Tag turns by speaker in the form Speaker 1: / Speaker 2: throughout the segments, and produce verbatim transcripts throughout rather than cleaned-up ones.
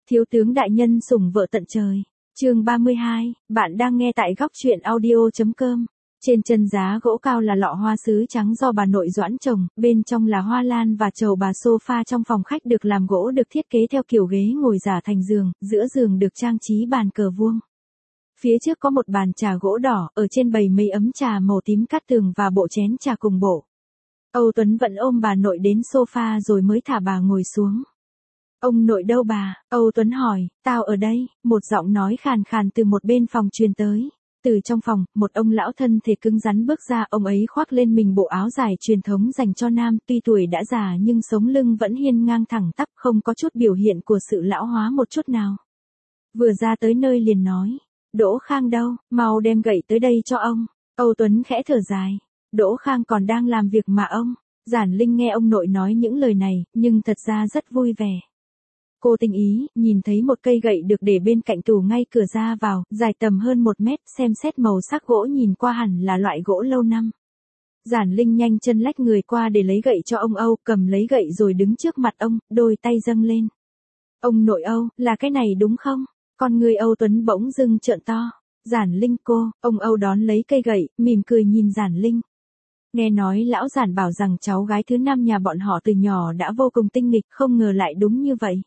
Speaker 1: Thiếu tướng đại nhân sủng vợ tận trời. Chương ba mươi hai, bạn đang nghe tại góc truyện audio chấm com. Trên chân giá gỗ cao là lọ hoa sứ trắng do bà nội Doãn trồng, bên trong là hoa lan và trầu bà. Sofa trong phòng khách được làm gỗ được thiết kế theo kiểu ghế ngồi giả thành giường, giữa giường được trang trí bàn cờ vuông. Phía trước có một bàn trà gỗ đỏ, ở trên bày mấy ấm trà màu tím cát tường và bộ chén trà cùng bộ. Âu Tuấn vẫn ôm bà nội đến sofa rồi mới thả bà ngồi xuống. Ông nội đâu bà? Âu Tuấn hỏi. Tao ở đây, một giọng nói khàn khàn từ một bên phòng truyền tới. Từ trong phòng, một ông lão thân thể cứng rắn bước ra, ông ấy khoác lên mình bộ áo dài truyền thống dành cho nam, tuy tuổi đã già nhưng sống lưng vẫn hiên ngang thẳng tắp, không có chút biểu hiện của sự lão hóa một chút nào. Vừa ra tới nơi liền nói, Đỗ Khang đâu, mau đem gậy tới đây cho ông. Âu Tuấn khẽ thở dài, Đỗ Khang còn đang làm việc mà ông. Giản Linh nghe ông nội nói những lời này, nhưng thật ra rất vui vẻ. Cô tinh ý, nhìn thấy một cây gậy được để bên cạnh tủ ngay cửa ra vào, dài tầm hơn một mét, xem xét màu sắc gỗ nhìn qua hẳn là loại gỗ lâu năm. Giản Linh nhanh chân lách người qua để lấy gậy cho ông Âu, cầm lấy gậy rồi đứng trước mặt ông, đôi tay dâng lên. Ông nội Âu, là cái này đúng không? Con người Âu Tuấn bỗng dưng trợn to. Giản Linh cô, ông Âu đón lấy cây gậy, mỉm cười nhìn Giản Linh. Nghe nói lão Giản bảo rằng cháu gái thứ năm nhà bọn họ từ nhỏ đã vô cùng tinh nghịch, không ngờ lại đúng như vậy.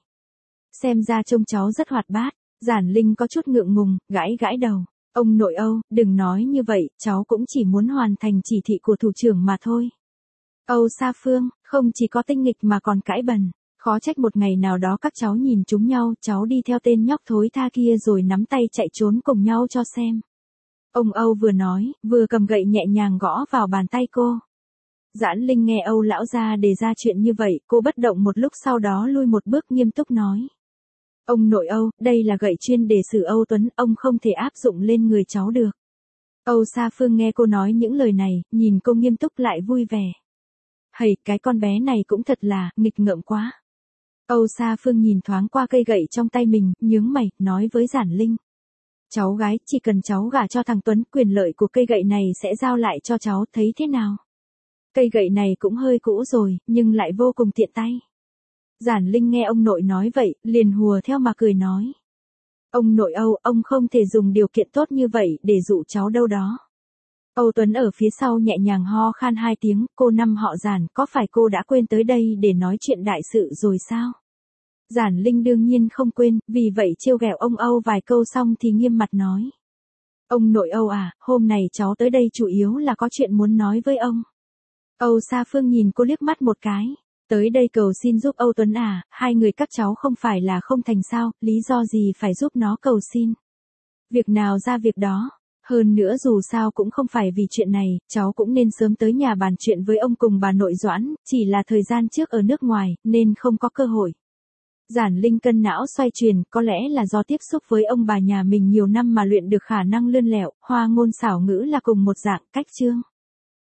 Speaker 1: Xem ra trông cháu rất hoạt bát. Giản Linh có chút ngượng ngùng, gãi gãi đầu. Ông nội Âu, đừng nói như vậy, cháu cũng chỉ muốn hoàn thành chỉ thị của thủ trưởng mà thôi. Âu Sa Phương, không chỉ có tinh nghịch mà còn cãi bần. Khó trách một ngày nào đó các cháu nhìn trúng nhau, cháu đi theo tên nhóc thối tha kia rồi nắm tay chạy trốn cùng nhau cho xem. Ông Âu vừa nói, vừa cầm gậy nhẹ nhàng gõ vào bàn tay cô. Giản Linh nghe Âu lão gia đề ra chuyện như vậy, cô bất động một lúc sau đó lui một bước nghiêm túc nói. Ông nội Âu, đây là gậy chuyên để xử Âu Tuấn, ông không thể áp dụng lên người cháu được. Âu Sa Phương nghe cô nói những lời này, nhìn cô nghiêm túc lại vui vẻ. Hầy, cái con bé này cũng thật là, nghịch ngợm quá. Âu Sa Phương nhìn thoáng qua cây gậy trong tay mình, nhướng mày, nói với Giản Linh. Cháu gái, chỉ cần cháu gả cho thằng Tuấn, quyền lợi của cây gậy này sẽ giao lại cho cháu, thấy thế nào? Cây gậy này cũng hơi cũ rồi, nhưng lại vô cùng tiện tay. Giản Linh nghe ông nội nói vậy, liền hùa theo mà cười nói. Ông nội Âu, ông không thể dùng điều kiện tốt như vậy để dụ cháu đâu đó. Âu Tuấn ở phía sau nhẹ nhàng ho khan hai tiếng, cô năm họ Giản, có phải cô đã quên tới đây để nói chuyện đại sự rồi sao? Giản Linh đương nhiên không quên, vì vậy trêu ghẹo ông Âu vài câu xong thì nghiêm mặt nói. Ông nội Âu à, hôm nay cháu tới đây chủ yếu là có chuyện muốn nói với ông. Âu Sa Phương nhìn cô liếc mắt một cái. Tới đây cầu xin giúp Âu Tuấn à, hai người các cháu không phải là không thành sao, lý do gì phải giúp nó cầu xin. Việc nào ra việc đó. Hơn nữa dù sao cũng không phải vì chuyện này, cháu cũng nên sớm tới nhà bàn chuyện với ông cùng bà nội Doãn, chỉ là thời gian trước ở nước ngoài, nên không có cơ hội. Giản Linh cân não xoay chuyển, có lẽ là do tiếp xúc với ông bà nhà mình nhiều năm mà luyện được khả năng lươn lẹo, hoa ngôn xảo ngữ là cùng một dạng cách chương.